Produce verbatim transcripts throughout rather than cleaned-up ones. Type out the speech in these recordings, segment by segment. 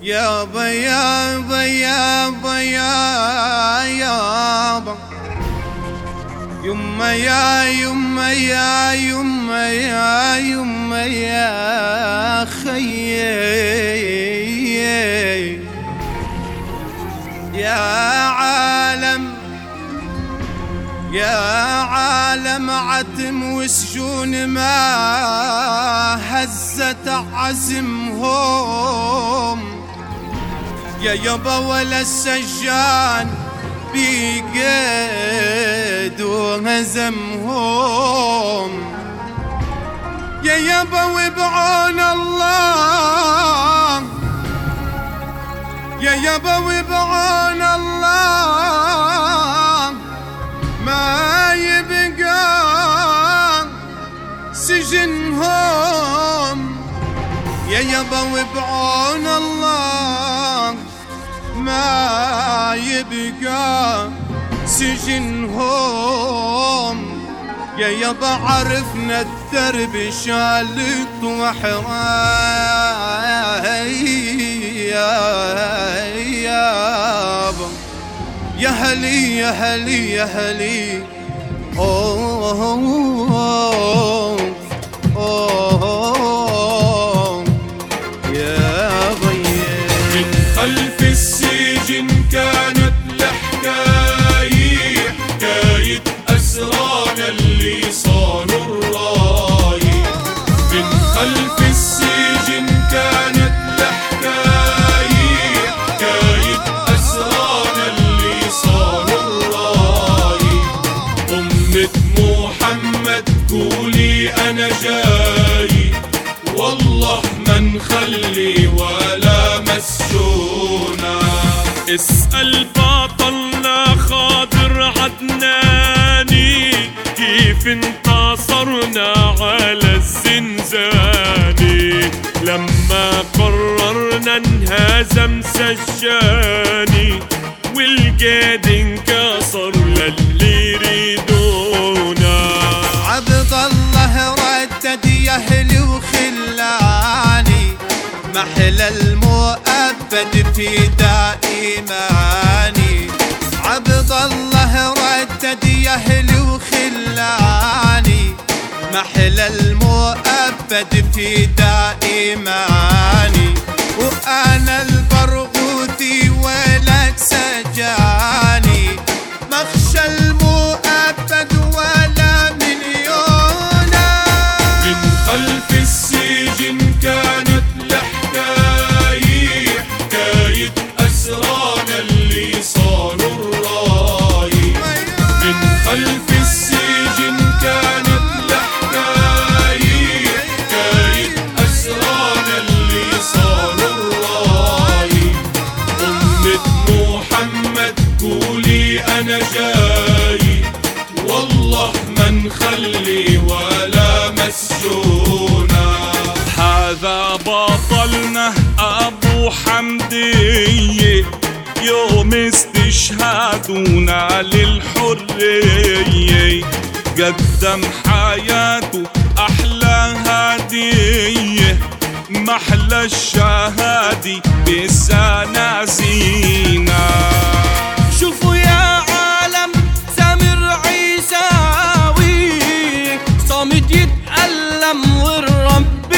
يابا يابا يابا يا يابا يما يا يما يا يما يا يما يا خيي يا عالم يا عالم عتم وسجون ما هزت عزمهم يا يابا ولا السجان بقيد وهزمهم يا يابا وبعون الله يا يابا وبعون الله ما يبقى سجنهم يا يابا وبعون الله ما يبقى سجنهم يا يابا عرفنا الدرب شالت وحراي يابا يا هلي يا هلي يا هلي أوه أوه أوه يا بيي من خلف السجن كانت الحكاية حكاية أسرانا اللي صانوا الراي من خلف السجن كانت الحكاية حكاية أسرانا اللي صانوا الراي أمة محمد قولي أنا جاي والله ما نخلي ولا مسجونا اسأل بطلنا خاضر عدناني كيف انتصرنا على الزنزاني لما قررنا انهزم سجاني والقيد انكسر للي يريدونا عبد الله ردد يا اهلي وخلاني محل المؤبد في دائماني عبد الله ردد يا اهلي وخلاني محل المؤبد في دائماني وانا البرغوثي ولك سجاني مخشى المؤبد ولا مليونا من خلف السجن كانت الحكاية حكاية أسرانا اللي صانوا الراي من خلف السجن كانت الحكاية حكاية أسرانا اللي صانوا الراي أمة محمد قولي أنا جاي والله ما نخلي ولا مسجونا هذا بطلنا أبو حمدية يوم استشهادنا للحرية قدم حياته أحلى هدية محلى الشهادة بالسنازينا شوفوا يا عالم سامر عيساوي صامت يتألم والرب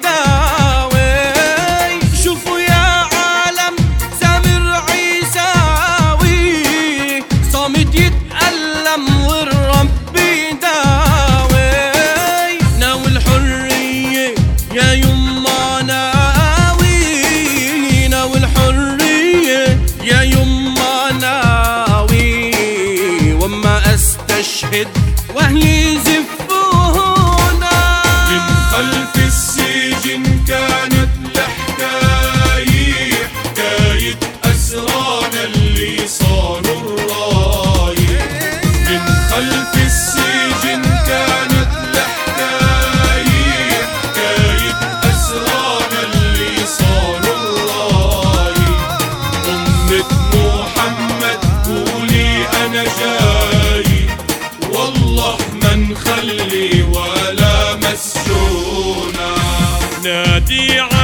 يداوي شوفوا يا عالم سامر عيساوي صامت يتألم والرب يداوي ناوي الحرية يا يما ناوي ناوي الحرية يا يما ناوي وما استشهد واهلي زفونا من خلف السجن كانت الحكاية حكاية أسرانا اللي صانوا الراي من خلف السجن كانت الحكاية حكاية أسرانا اللي صانوا الراي أمة محمد قولي أنا جاي والله ما نخلي ولا مسجونا نادي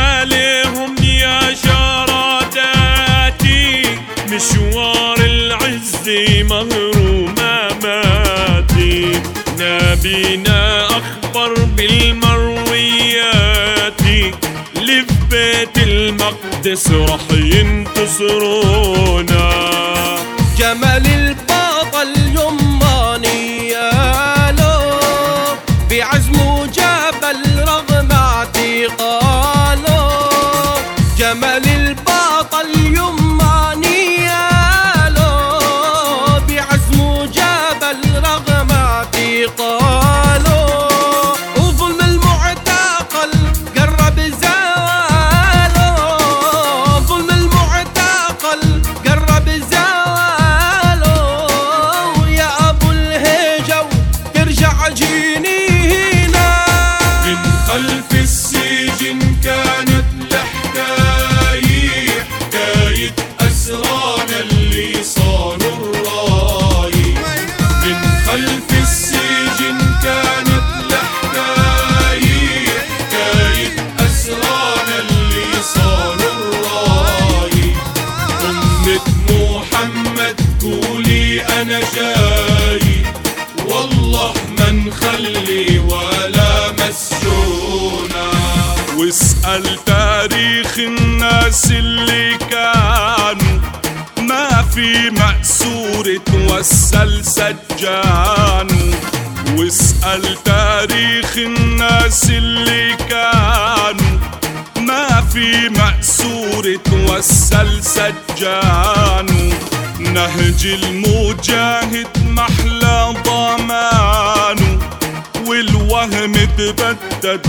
راسي مهرومة ماتي. نبينا أخبر بالمرويات اللي في بيت المقدس رح ينتصرونا. جمل البطل يماني يالو بعزمه جبل رغم اعتقاله. جمل البطل يماني يالو بعزمه جبل رغم اعتقاله. وظلم المعتقل قرب زواله. ظلم المعتقل قرب زواله. يا ابو الهجو ترجع جينينا. من خلف السجن كانت الحكاية حكاية أسرانا اللي صاروا الراي. من خلف السجن كانت الحكاية حكاية أسرانا اللي صاروا الراي. أمة محمد قولي أنا جاي، والله ما نخلي ولا مسجونا. واسأل تاريخ الناس اللي كانوا ما في مأسور توسل سجانوا. واسأل تاريخ الناس اللي كانوا ما في مأسور توسل سجانوا. نهج المجاهد محلى ضمانه والوهم تبدد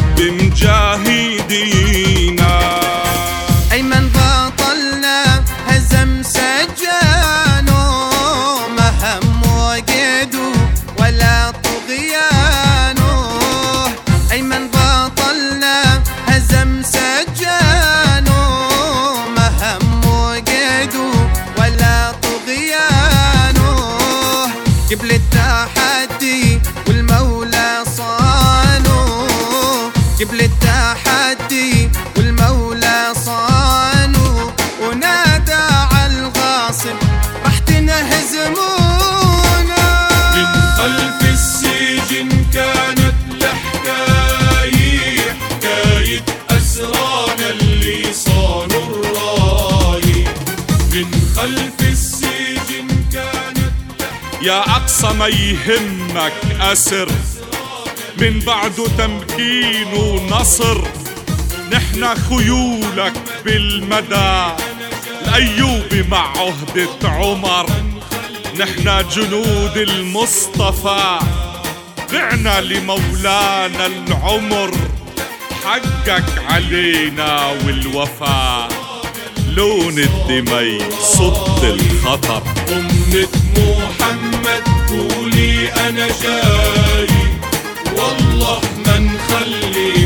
بمجاهدينا. أيمن بطلنا هزم سجانه ما هم وقيده ولا طغيانه. أيمن بطلنا هزم سجانه ما هم وقيده ولا طغيانه. قبل التحدي والمولى صانه. قبل التحدي والمولى صانه. ونادى على الغاصب راح تنهزمونا. من خلف السجن كانت الحكاية حكاية أسرانا اللي صاروا الراي. من خلف السجن كانت يا أقصى ما يهمك أسر من بعده تمكين ونصر. نحنا خيولك بالمدى الأيوبي مع عهدة عمر. نحنا جنود المصطفى بعنا لمولانا العمر. حقك علينا والوفاء لون الدمي صد الخطر. أمة محمد قولي أنا جاي، والله ما نخلي